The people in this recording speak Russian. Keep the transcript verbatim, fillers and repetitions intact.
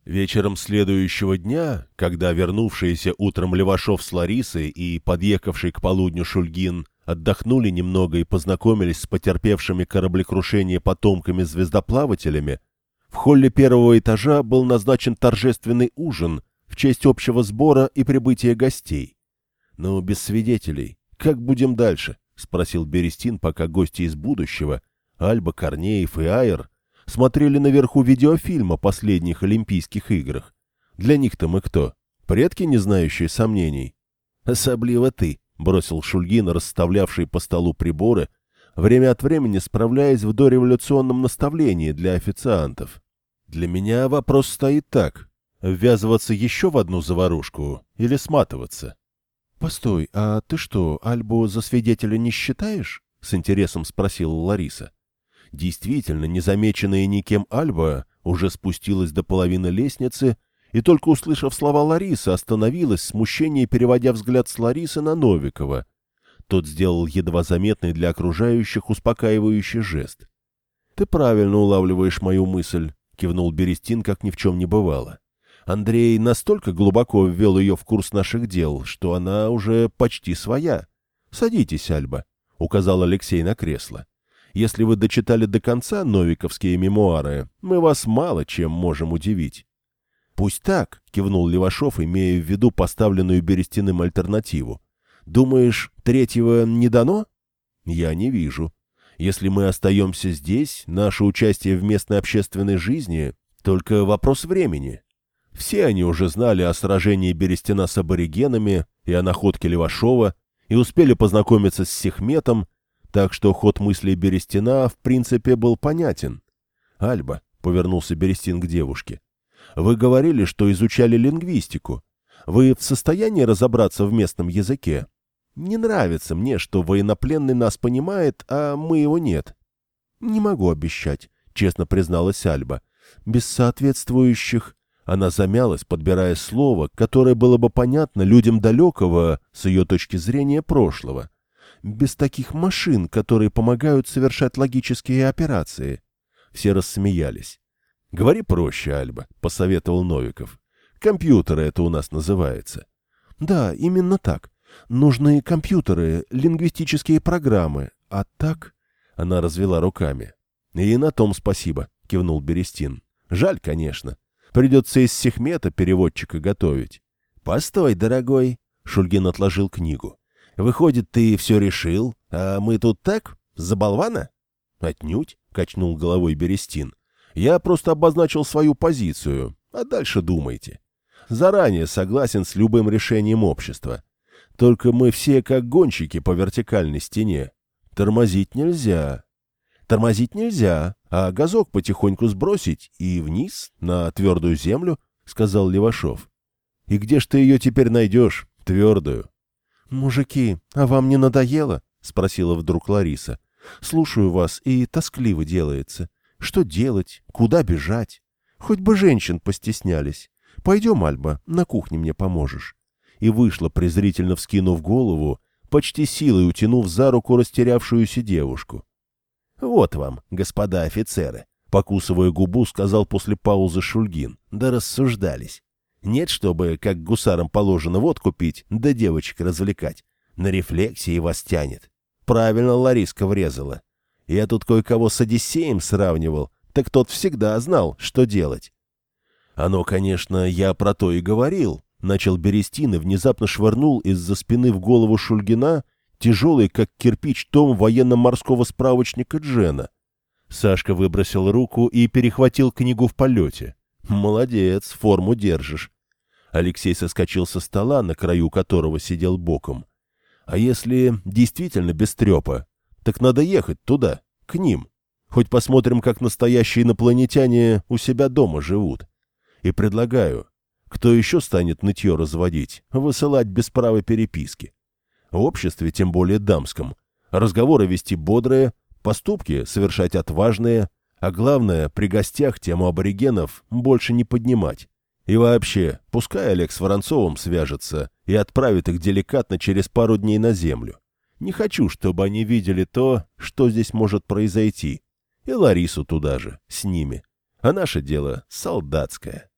Вечером следующего дня, когда вернувшиеся утром Левашов с Ларисой и подъехавший к полудню Шульгин отдохнули немного и познакомились с потерпевшими кораблекрушение потомками-звездоплавателями, в холле первого этажа был назначен торжественный ужин в честь общего сбора и прибытия гостей. «Но без свидетелей. Как будем дальше?» — спросил Берестин, пока гости из будущего, Альба, Корнеев и Айр, смотрели наверху видеофильм о последних Олимпийских играх. Для них-то мы кто? Предки, не знающие сомнений? «Особливо ты», — бросил Шульгин, расставлявший по столу приборы, время от времени справляясь в дореволюционном наставлении для официантов. «Для меня вопрос стоит так. Ввязываться еще в одну заварушку или сматываться?» «Постой, а ты что, Альбу за свидетеля не считаешь?» — с интересом спросила Лариса. Действительно, незамеченная никем Альба уже спустилась до половины лестницы и, только услышав слова Ларисы, остановилась, в смущении переводя взгляд с Ларисы на Новикова. Тот сделал едва заметный для окружающих успокаивающий жест. «Ты правильно улавливаешь мою мысль», — кивнул Берестин, как ни в чем не бывало. «Андрей настолько глубоко ввел ее в курс наших дел, что она уже почти своя. Садитесь, Альба», — указал Алексей на кресло. «Если вы дочитали до конца новиковские мемуары, мы вас мало чем можем удивить». «Пусть так», — кивнул Левашов, имея в виду поставленную Берестиным альтернативу. «Думаешь, третьего не дано?» «Я не вижу. Если мы остаемся здесь, наше участие в местной общественной жизни — только вопрос времени. Все они уже знали о сражении Берестина с аборигенами и о находке Левашова, и успели познакомиться с Сехметом, так что ход мыслей Берестина в принципе был понятен. «Альба», — повернулся Берестин к девушке, — «вы говорили, что изучали лингвистику. Вы в состоянии разобраться в местном языке? Не нравится мне, что военнопленный нас понимает, а мы его нет». «Не могу обещать», — честно призналась Альба. «Без соответствующих...» Она замялась, подбирая слово, которое было бы понятно людям далекого, с ее точки зрения, прошлого. «Без таких машин, которые помогают совершать логические операции». Все рассмеялись. «Говори проще, Альба», — посоветовал Новиков. «Компьютеры это у нас называется». «Да, именно так. Нужны компьютеры, лингвистические программы. А так...» Она развела руками. «И на том спасибо», — кивнул Берестин. «Жаль, конечно. Придется из Сехмета переводчика готовить». «Постой, дорогой», — Шульгин отложил книгу. «Выходит, ты все решил, а мы тут так, за болвана?» «Отнюдь», — качнул головой Берестин. «Я просто обозначил свою позицию, а дальше думайте. Заранее согласен с любым решением общества. Только мы все как гонщики по вертикальной стене. Тормозить нельзя. Тормозить нельзя, а газок потихоньку сбросить и вниз, на твердую землю», — сказал Левашов. «И где ж ты ее теперь найдешь, твердую?» «Мужики, а вам не надоело?» — спросила вдруг Лариса. «Слушаю вас, и тоскливо делается. Что делать? Куда бежать? Хоть бы женщин постеснялись. Пойдем, Альба, на кухне мне поможешь». И вышла, презрительно вскинув голову, почти силой утянув за руку растерявшуюся девушку. «Вот вам, господа офицеры», — покусывая губу, сказал после паузы Шульгин. «Да рассуждались. Нет, чтобы, как гусарам положено, водку пить, да девочек развлекать. На рефлексии вас тянет. Правильно Лариска врезала. Я тут кое-кого с Одиссеем сравнивал, так тот всегда знал, что делать». «Оно, конечно, я про то и говорил», — начал Берестин и внезапно швырнул из-за спины в голову Шульгина тяжелый, как кирпич, том военно-морского справочника Джена. Сашка выбросил руку и перехватил книгу в полете. «Молодец, форму держишь». Алексей соскочил со стола, на краю которого сидел боком. «А если действительно без трепа, так надо ехать туда, к ним. Хоть посмотрим, как настоящие инопланетяне у себя дома живут. И предлагаю, кто еще станет нытье разводить, высылать без права переписки. В обществе, тем более дамском, разговоры вести бодрые, поступки совершать отважные, а главное, при гостях тему аборигенов больше не поднимать. И вообще, пускай Олег с Воронцовым свяжется и отправит их деликатно через пару дней на землю. Не хочу, чтобы они видели то, что здесь может произойти. И Ларису туда же, с ними. А наше дело солдатское».